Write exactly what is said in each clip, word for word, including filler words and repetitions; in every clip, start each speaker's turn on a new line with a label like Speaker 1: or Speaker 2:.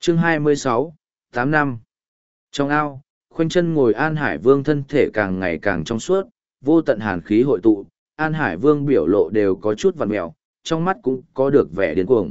Speaker 1: Chương hai mươi sáu, tám năm. Trong ao, khoanh chân ngồi An Hải Vương thân thể càng ngày càng trong suốt, vô tận hàn khí hội tụ, An Hải Vương biểu lộ đều có chút vằn mẹo, trong mắt cũng có được vẻ điên cuồng.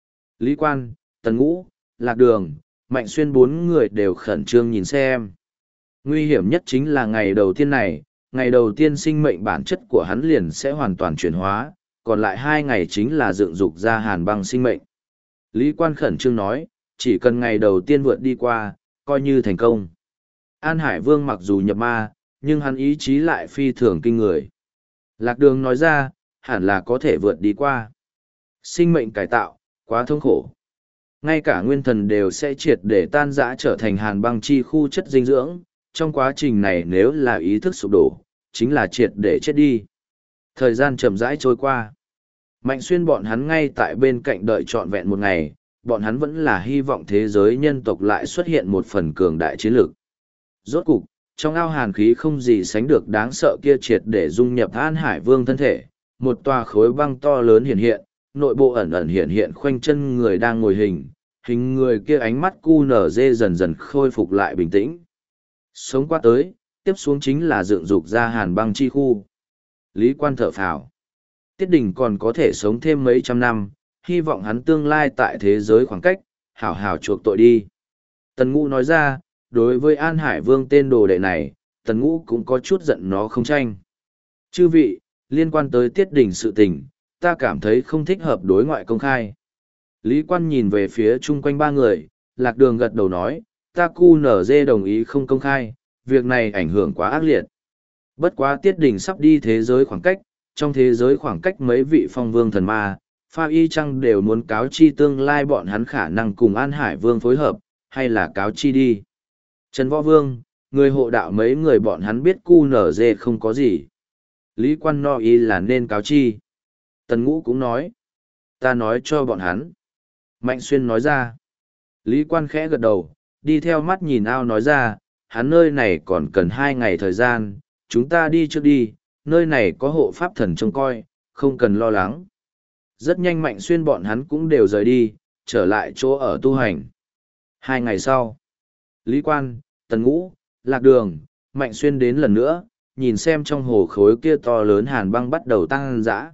Speaker 1: Lý Quan, Tần Ngũ, Lạc Đường, Mạnh Xuyên bốn người đều khẩn trương nhìn xem. Nguy hiểm nhất chính là ngày đầu tiên này, ngày đầu tiên sinh mệnh bản chất của hắn liền sẽ hoàn toàn chuyển hóa, còn lại hai ngày chính là dựng dục ra hàn băng sinh mệnh. Lý Quan khẩn trương nói, chỉ cần ngày đầu tiên vượt đi qua, coi như thành công. An Hải Vương mặc dù nhập ma, nhưng hắn ý chí lại phi thường kinh người. Lạc Đường nói ra, hẳn là có thể vượt đi qua. Sinh mệnh cải tạo, quá thống khổ. Ngay cả nguyên thần đều sẽ triệt để tan rã trở thành hàn băng chi khu chất dinh dưỡng, trong quá trình này nếu là ý thức sụp đổ, chính là triệt để chết đi. Thời gian chậm rãi trôi qua. Mạnh Xuyên bọn hắn ngay tại bên cạnh đợi trọn vẹn một ngày, bọn hắn vẫn là hy vọng thế giới nhân tộc lại xuất hiện một phần cường đại chiến lược. Rốt cục, trong ao hàn khí không gì sánh được đáng sợ kia triệt để dung nhập An Hải Vương thân thể, một tòa khối băng to lớn hiện hiện, nội bộ ẩn ẩn hiện hiện khoanh chân người đang ngồi hình, hình người kia ánh mắt cu nở dê dần dần khôi phục lại bình tĩnh. Sống qua tới, tiếp xuống chính là dựng dục ra hàn băng chi khu. Lý Quan thở phào. Tiết Đình còn có thể sống thêm mấy trăm năm, hy vọng hắn tương lai tại thế giới khoảng cách, hảo hảo chuộc tội đi. Tần Ngũ nói ra, đối với An Hải Vương tên đồ đệ này, Tần Ngũ cũng có chút giận nó không tranh. Chư vị, liên quan tới Tiết Đình sự tình, ta cảm thấy không thích hợp đối ngoại công khai. Lý Quan nhìn về phía chung quanh ba người, Lạc Đường gật đầu nói, ta cu nở dê đồng ý không công khai, việc này ảnh hưởng quá ác liệt. Bất quá Tiết Đình sắp đi thế giới khoảng cách, trong thế giới khoảng cách mấy vị phong vương thần ma, Pha Y Trăng đều muốn cáo chi tương lai bọn hắn khả năng cùng An Hải Vương phối hợp, hay là cáo chi đi. Trần Võ Vương, người hộ đạo mấy người bọn hắn biết cu nở dê không có gì. Lý Quan no y là nên cáo chi. Tần Ngũ cũng nói. Ta nói cho bọn hắn. Mạnh Xuyên nói ra. Lý Quan khẽ gật đầu, đi theo mắt nhìn ao nói ra, hắn nơi này còn cần hai ngày thời gian, chúng ta đi trước đi, nơi này có hộ pháp thần trông coi, không cần lo lắng. Rất nhanh Mạnh Xuyên bọn hắn cũng đều rời đi, trở lại chỗ ở tu hành. Hai ngày sau, Lý Quan, Tần Ngũ, Lạc Đường, Mạnh Xuyên đến lần nữa, nhìn xem trong hồ khối kia to lớn hàn băng bắt đầu tăng dã.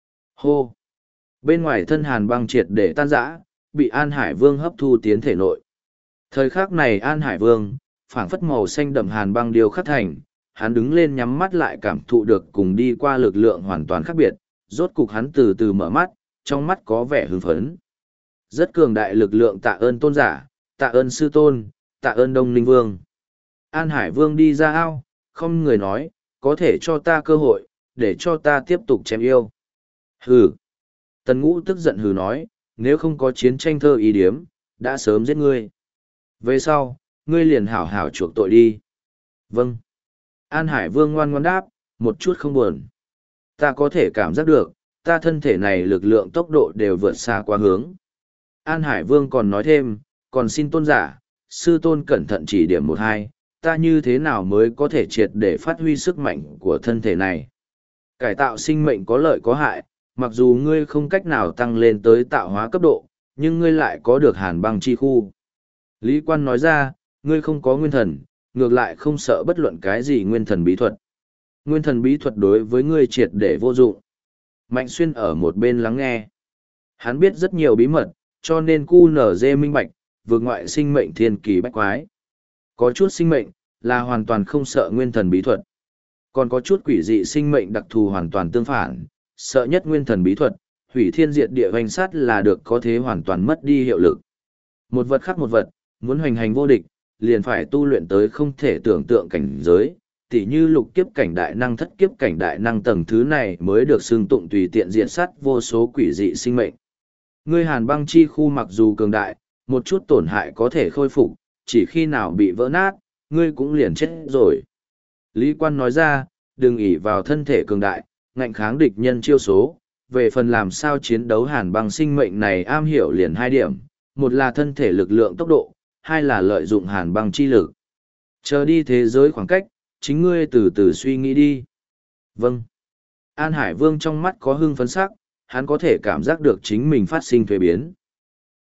Speaker 1: Hô! Bên ngoài thân hàn băng triệt để tan rã, bị An Hải Vương hấp thu tiến thể nội. Thời khắc này An Hải Vương, phảng phất màu xanh đậm hàn băng điêu khắc thành, hắn đứng lên nhắm mắt lại cảm thụ được cùng đi qua lực lượng hoàn toàn khác biệt, rốt cục hắn từ từ mở mắt, trong mắt có vẻ hưng phấn. Rất cường đại lực lượng tạ ơn tôn giả, tạ ơn sư tôn, tạ ơn Đông Ninh Vương. An Hải Vương đi ra ao, không người nói, có thể cho ta cơ hội, để cho ta tiếp tục chém yêu. Hừ. Tần Ngũ tức giận hừ nói, nếu không có chiến tranh thơ ý điếm, đã sớm giết ngươi. Về sau, ngươi liền hảo hảo chuộc tội đi. Vâng. An Hải Vương ngoan ngoãn đáp, một chút không buồn. Ta có thể cảm giác được, ta thân thể này lực lượng tốc độ đều vượt xa quá hướng. An Hải Vương còn nói thêm, còn xin tôn giả, sư tôn cẩn thận chỉ điểm một hai, ta như thế nào mới có thể triệt để phát huy sức mạnh của thân thể này. Cải tạo sinh mệnh có lợi có hại, mặc dù ngươi không cách nào tăng lên tới tạo hóa cấp độ, nhưng ngươi lại có được hàn băng chi khu. Lý Quan nói ra, ngươi không có nguyên thần, ngược lại không sợ bất luận cái gì nguyên thần bí thuật. Nguyên thần bí thuật đối với ngươi triệt để vô dụng. Mạnh Xuyên ở một bên lắng nghe. Hắn biết rất nhiều bí mật, cho nên cu nở dê minh bạch, vượt ngoại sinh mệnh thiên kỳ bách quái. Có chút sinh mệnh, là hoàn toàn không sợ nguyên thần bí thuật. Còn có chút quỷ dị sinh mệnh đặc thù hoàn toàn tương phản, sợ nhất nguyên thần bí thuật, hủy thiên diệt địa hoành sát là được có thế hoàn toàn mất đi hiệu lực. Một vật khác một vật, muốn hoành hành vô địch, liền phải tu luyện tới không thể tưởng tượng cảnh giới, tỉ như lục kiếp cảnh đại năng thất kiếp cảnh đại năng tầng thứ này mới được xưng tụng tùy tiện diện sát vô số quỷ dị sinh mệnh. Ngươi hàn băng chi khu mặc dù cường đại, một chút tổn hại có thể khôi phục, chỉ khi nào bị vỡ nát, ngươi cũng liền chết rồi. Lý Quan nói ra, đừng ỷ vào thân thể cường đại, ngạnh kháng địch nhân chiêu số, về phần làm sao chiến đấu hàn băng sinh mệnh này am hiểu liền hai điểm, một là thân thể lực lượng tốc độ, hai là lợi dụng hàn băng chi lực. Chờ đi thế giới khoảng cách, chính ngươi từ từ suy nghĩ đi. Vâng. An Hải Vương trong mắt có hưng phấn sắc, hắn có thể cảm giác được chính mình phát sinh thuế biến.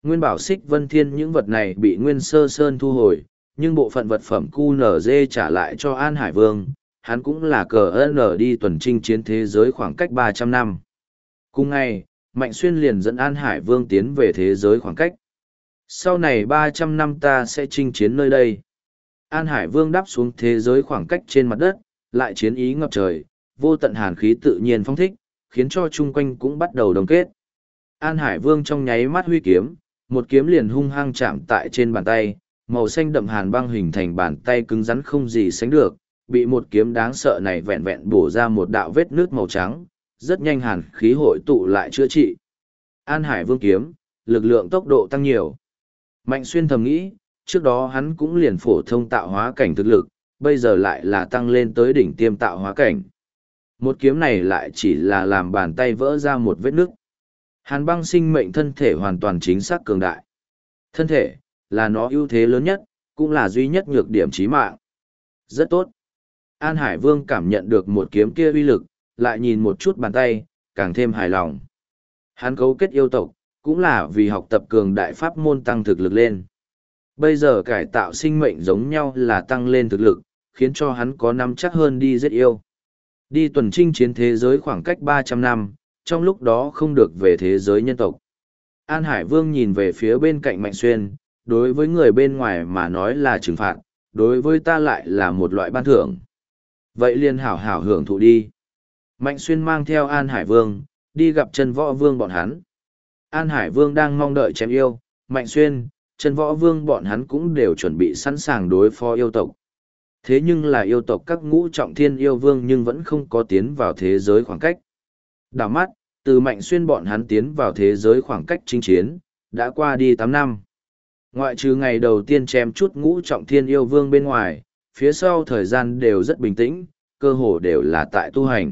Speaker 1: Nguyên Bảo Xích Vân Thiên những vật này bị Nguyên Sơ Sơn thu hồi, nhưng bộ phận vật phẩm Q N Z trả lại cho An Hải Vương, hắn cũng là cờ N đi tuần chinh chiến thế giới khoảng cách ba trăm năm. Cùng ngày, Mạnh Xuyên liền dẫn An Hải Vương tiến về thế giới khoảng cách. Sau này ba trăm năm ta sẽ chinh chiến nơi đây. An Hải Vương đáp xuống thế giới khoảng cách trên mặt đất, lại chiến ý ngập trời, vô tận hàn khí tự nhiên phong thích, khiến cho chung quanh cũng bắt đầu đồng kết. An Hải Vương trong nháy mắt huy kiếm, một kiếm liền hung hăng chạm tại trên bàn tay, màu xanh đậm hàn băng hình thành bàn tay cứng rắn không gì sánh được, bị một kiếm đáng sợ này vẹn vẹn bổ ra một đạo vết nước màu trắng, rất nhanh hàn khí hội tụ lại chữa trị. An Hải Vương kiếm, lực lượng tốc độ tăng nhiều. Mạnh Xuyên thầm nghĩ, trước đó hắn cũng liền phổ thông tạo hóa cảnh thực lực, bây giờ lại là tăng lên tới đỉnh tiêm tạo hóa cảnh. Một kiếm này lại chỉ là làm bàn tay vỡ ra một vết nứt. Hàn băng sinh mệnh thân thể hoàn toàn chính xác cường đại. Thân thể, là nó ưu thế lớn nhất, cũng là duy nhất nhược điểm chí mạng. Rất tốt. An Hải Vương cảm nhận được một kiếm kia uy lực, lại nhìn một chút bàn tay, càng thêm hài lòng. Hắn cấu kết yêu tộc, cũng là vì học tập cường đại pháp môn tăng thực lực lên. Bây giờ cải tạo sinh mệnh giống nhau là tăng lên thực lực, khiến cho hắn có nắm chắc hơn đi giết yêu. Đi tuần chinh chiến thế giới khoảng cách ba trăm năm, trong lúc đó không được về thế giới nhân tộc. An Hải Vương nhìn về phía bên cạnh Mạnh Xuyên, đối với người bên ngoài mà nói là trừng phạt, đối với ta lại là một loại ban thưởng. Vậy liền hảo hảo hưởng thụ đi. Mạnh Xuyên mang theo An Hải Vương, đi gặp Chân Võ Vương bọn hắn. An Hải Vương đang mong đợi chém yêu, Mạnh Xuyên, Chân Võ Vương bọn hắn cũng đều chuẩn bị sẵn sàng đối phó yêu tộc. Thế nhưng là yêu tộc các ngũ trọng thiên yêu vương nhưng vẫn không có tiến vào thế giới khoảng cách. Đảo mắt, từ Mạnh Xuyên bọn hắn tiến vào thế giới khoảng cách chinh chiến, đã qua đi tám năm. Ngoại trừ ngày đầu tiên chém chút ngũ trọng thiên yêu vương bên ngoài, phía sau thời gian đều rất bình tĩnh, cơ hồ đều là tại tu hành.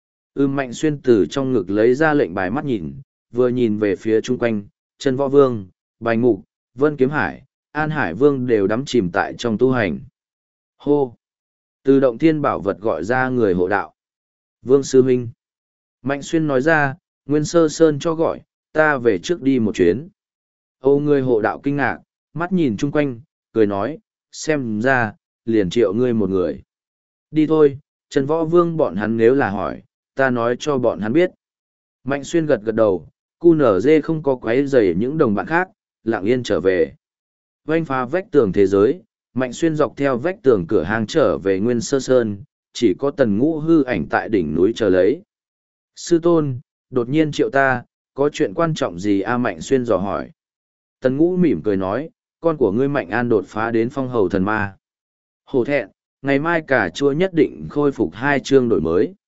Speaker 1: Ưm Mạnh Xuyên từ trong ngực lấy ra lệnh bài mắt nhìn, vừa nhìn về phía chung quanh, Chân Võ Vương, Bành Ngục, Vân Kiếm Hải, An Hải Vương đều đắm chìm tại trong tu hành. Hô! Từ động thiên bảo vật gọi ra người hộ đạo. Vương Sư Minh. Mạnh Xuyên nói ra, Nguyên Sơ Sơn cho gọi, ta về trước đi một chuyến. Âu người hộ đạo kinh ngạc, mắt nhìn chung quanh, cười nói, xem ra, liền triệu ngươi một người. Đi thôi, Trần Võ Vương bọn hắn nếu là hỏi, ta nói cho bọn hắn biết. Mạnh Xuyên gật gật đầu, cu nở dê không có quấy rầy những đồng bạn khác, lặng yên trở về. Vanh phá vách tường thế giới, Mạnh Xuyên dọc theo vách tường cửa hàng trở về Nguyên Sơ Sơn, chỉ có Tần Ngũ hư ảnh tại đỉnh núi chờ lấy. Sư tôn, đột nhiên triệu ta, có chuyện quan trọng gì a Mạnh Xuyên dò hỏi. Tần Ngũ mỉm cười nói, con của ngươi Mạnh An đột phá đến phong hầu thần ma. Hổ thẹn, ngày mai cả chua nhất định khôi phục hai chương đổi mới.